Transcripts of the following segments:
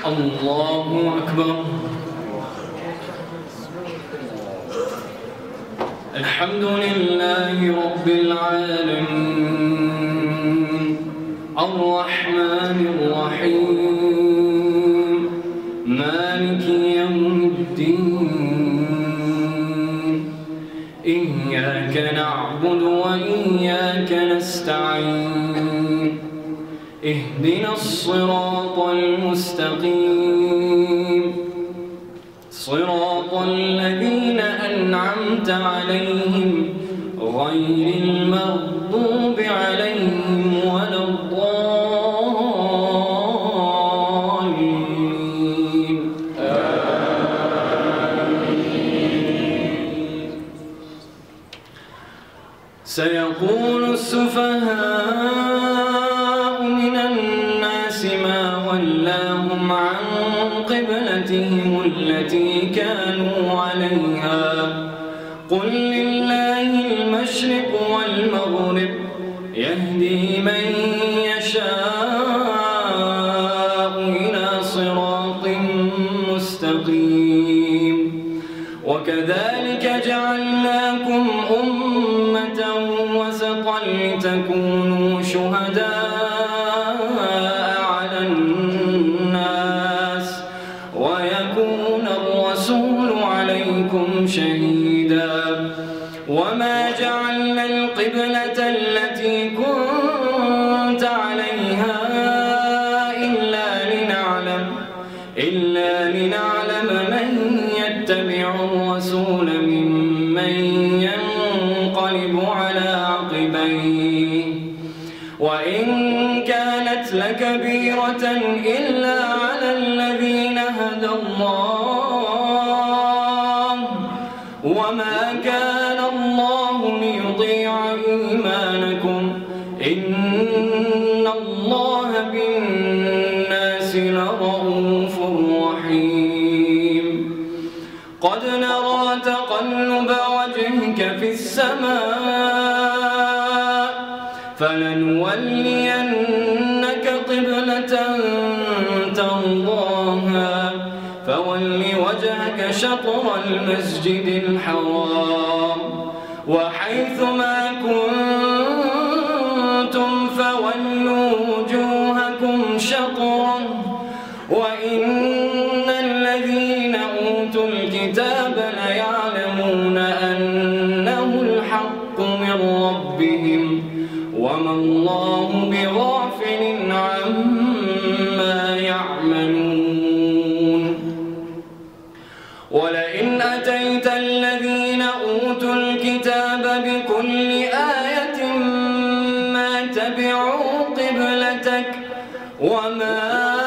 الله أكبر. الحمد لله رب العالمين الرحمن الرحيم مالك يوم الدين إياك نعبد وإياك نستعين اهدنا الصراط المستقيم صراط الذين أنعمت عليهم غير المغضوب عليهم ولا الضالين آمين. سيقول السفهاء من الناس ما ولاهم عن قبلتهم التي كانوا عليها قل لله المشرق والمغرب يهدي من يشاء إلى صراط مستقيم وكذلك جعلناكم أمة وسطا لتكونوا شهداء على الناس ويكون الرسول عليكم شهيدا وما جعلنا القبلة التي كنت عليها إلا لنعلم من يتبع الرسول ممن ينقلب على عقبيه وإن كانت لكبيرة إلا على الذين هدى الله وما كان الله ليضيع إيمانكم إن الله بالناس لرءوف رحيم قد نرى تقلب وجهك في السماء فلنولينك قبلة ترضاها فول وجهك شطر المسجد الحرام وحيث ما كنتم فولوا وجوهكم شطره وإن الذين أوتوا الكتاب ليعلمون أنه الحق من ربهم وما الله بغافل عما يعملون ولئن أتيت الذين أوتوا الكتاب بكل آية ما تبعوا قبلتك وما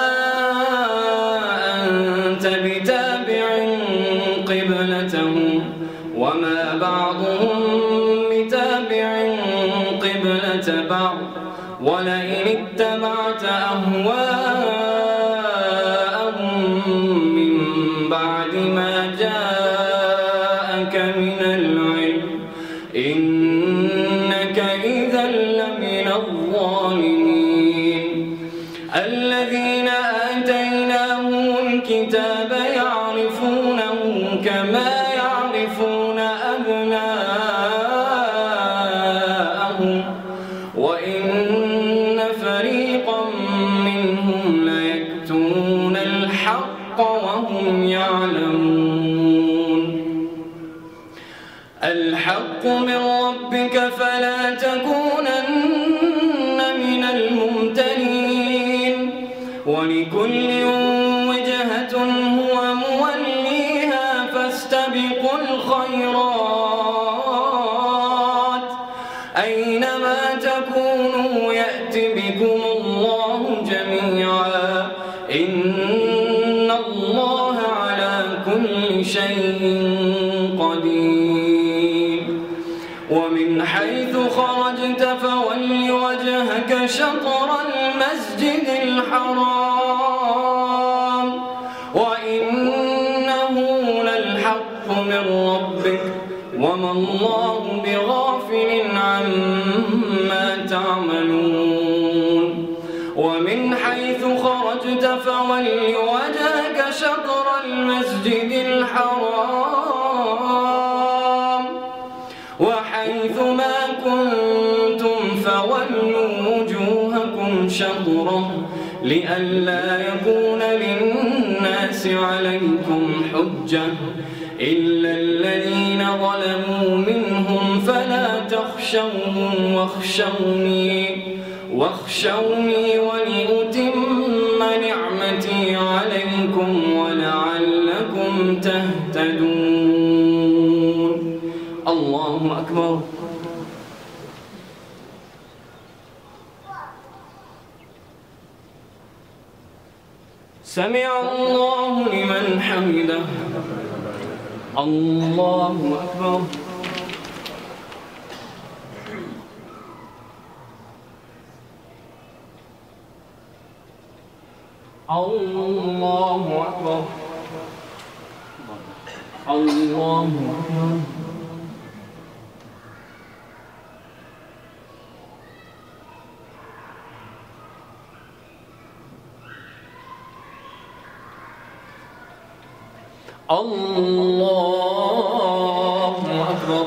أنت بتابع قبلتهم وما بعضهم بتابع قبلة بعض ولئن اتبعت أهواءهم من بعد ما جاءك من العلم إنك إذا لمن الظالمين الذين آتيناهم الكتاب يعرفونه كما يعرفون أبناءهم وإن فريقا منهم ليكتمون الحق وهم يعلمون الحق من ربك فلا تكونن من الممترين ولكل وجهة هو موليها فاستبقوا الخيرات أينما تكونوا يأت بكم الله جميعا إن الله على كل شيء قدير ومن حيث خرجت فول وجهك شطر المسجد الحرام وإنه للحق من ربك وما الله بغافل عما تعملون ومن حيث خرجت فول وجهك شطر المسجد الحرام وحيث ما كنتم فولوا وجوهكم شطره لئلا يكون للناس عليكم حجة إلا الذين ظلموا منهم فلا تخشوهم واخشوني ولأتم نعمتي عليكم ولعلكم تهتدون. الله أكبر. سمع الله لمن حمده. الله أكبر. الله أكبر. الله أكبر. الله أكبر.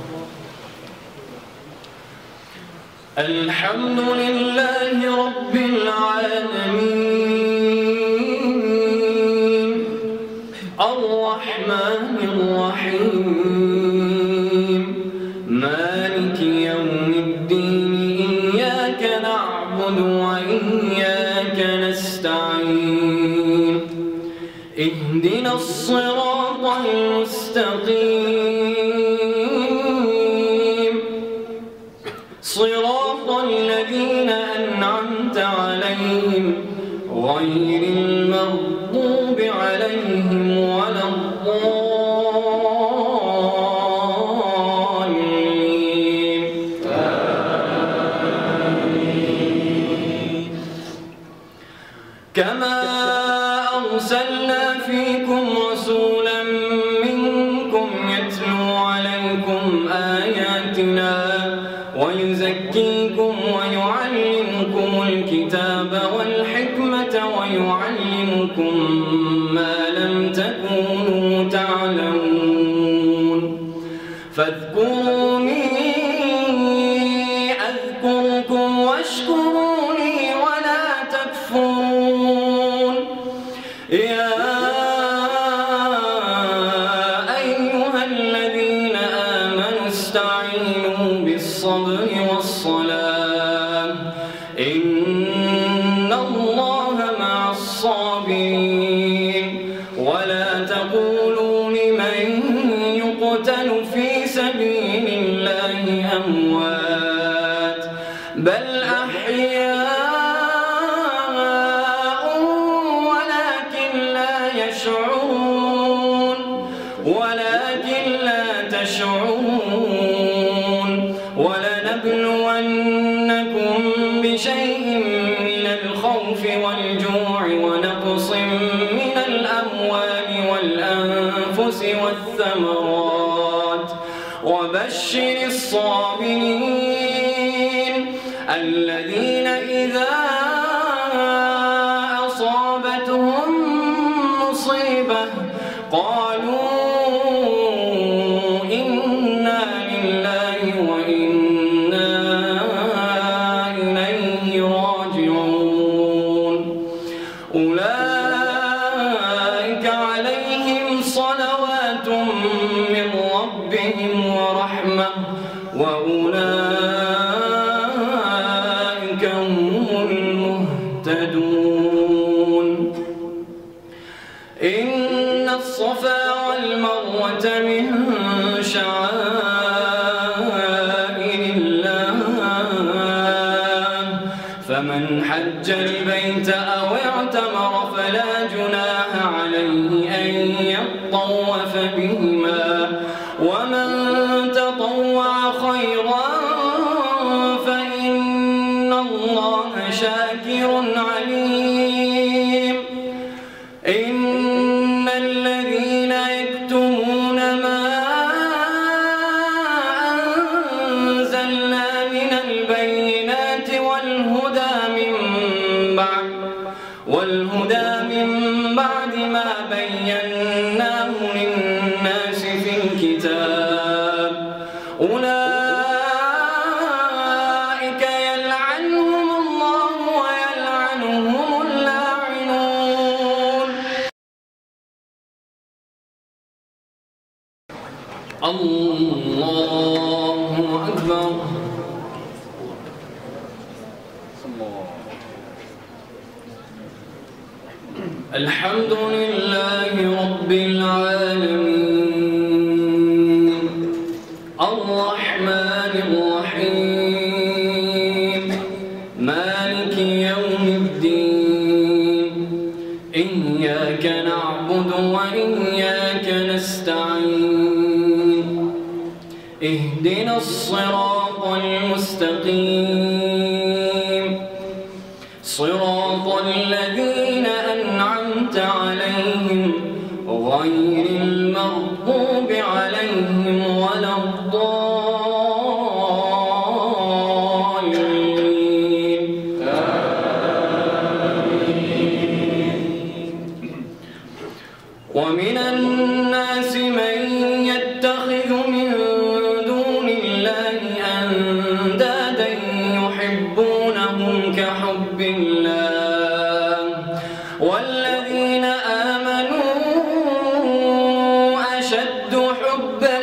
الحمد لله رب العالمين الرحمن الرحيم مالك يوم الدين إياك نعبد وإياك نستعين اهدنا الصراط المستقيم صراط الذين أنعمت عليهم غير المغضوب عليهم ولا الضالين. كما أرسلنا فيكم رسولا منكم يتلو عليكم آياتنا ويزكيكم ويعلمكم الكتاب والحكمة ويعلمكم ما لم تكونوا تعلمون فاذكروني أذكركم واشكروا لي ولا تكفرون. يا أيها الذين آمنوا استعينوا بالصبر والصلاة إن الله مع الصابرين ولا تقولوا لمن يقتل في سبيل الله أموات بل أحياء ولكن لا تشعرون. ولنبلونكم بشيء من الخوف والجوع ونقص من الأموال والأنفس والثمرات وبشر الصابرين الذين إذا أصابتهم مصيبة قالوا إنا لله وإنا إليه راجعون. أولئك عليهم صلوات من ربهم ورحمة وأولئك هم المهتدون. إن الصفا والمروة من شعائر الله فمن حج البيت أو اعتمر فلا جناح عليه أن يطوف بهما ومن تطوع خيرا فإن الله شاكر عليم. إن الذين يكتمون ما أنزلنا من البينات والهدى من ما بيناه للناس في الكتاب أولئك يلعنهم الله ويلعنهم اللاعنون. الله أكبر. الحمد لله رب العالمين الرحمن الرحيم مالك يوم الدين إياك نعبد وإياك نستعين اهدنا الصراط المستقيم صراط الذين أنعمت عليهم غير المغضوب عليهم ولا الضالين. ومن الناس من يتخذ من دون الله أندادا يحبونهم كحب الله والذين آمنوا أشد حبا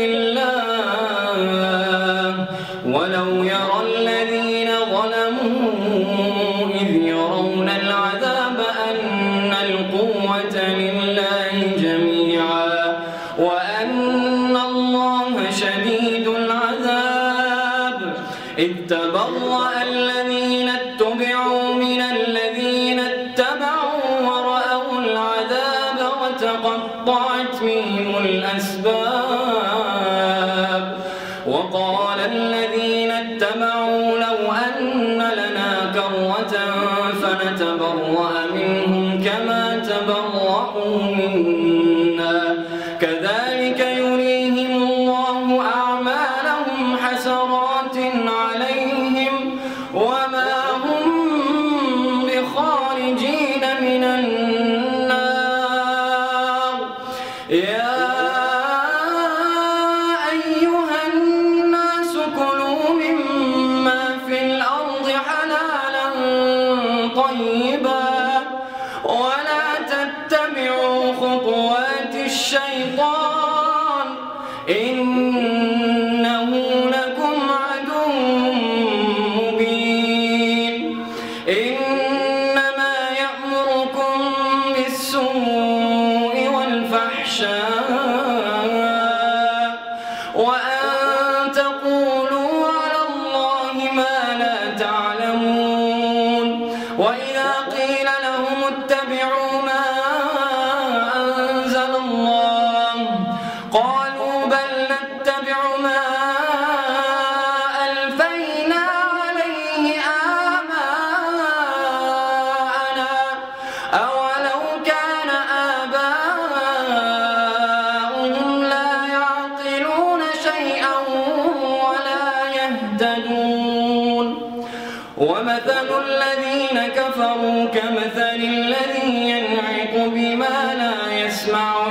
لله ولو يرى الذين ظلموا إذ يرون العذاب أن القوة لله جميعا وأن الله شديد العذاب إذ تبرأ الذين اتبعوا من الذين اتبعوا ورأوا العذاب وتقطعت بهم الأسباب وقال الذين اتبعوا لو أن لنا كرة فنتبرأ منهم كما تبرأوا منا كذلك يريهم الله أعمالهم حسرات عليهم وما هم بخارجين من النار. يا أيها الناس كلوا مما في الأرض حلالا طيبا ولا تتبعوا خطوات الشيطان إنه لكم عدو مبين. إنما يأمركم بالسوء والفحشاء وأن تقولوا على الله ما لا تعلمون. وإذا قيل لهم اتبعوا ما أنزل الله قالوا بل نتبع ما ألفينا عليه آباءنا أولو كان آباؤهم لا يعقلون شيئا ولا يهتدون. ومثل الذين كفروا كمثل الذي ينعق بما لا يسمع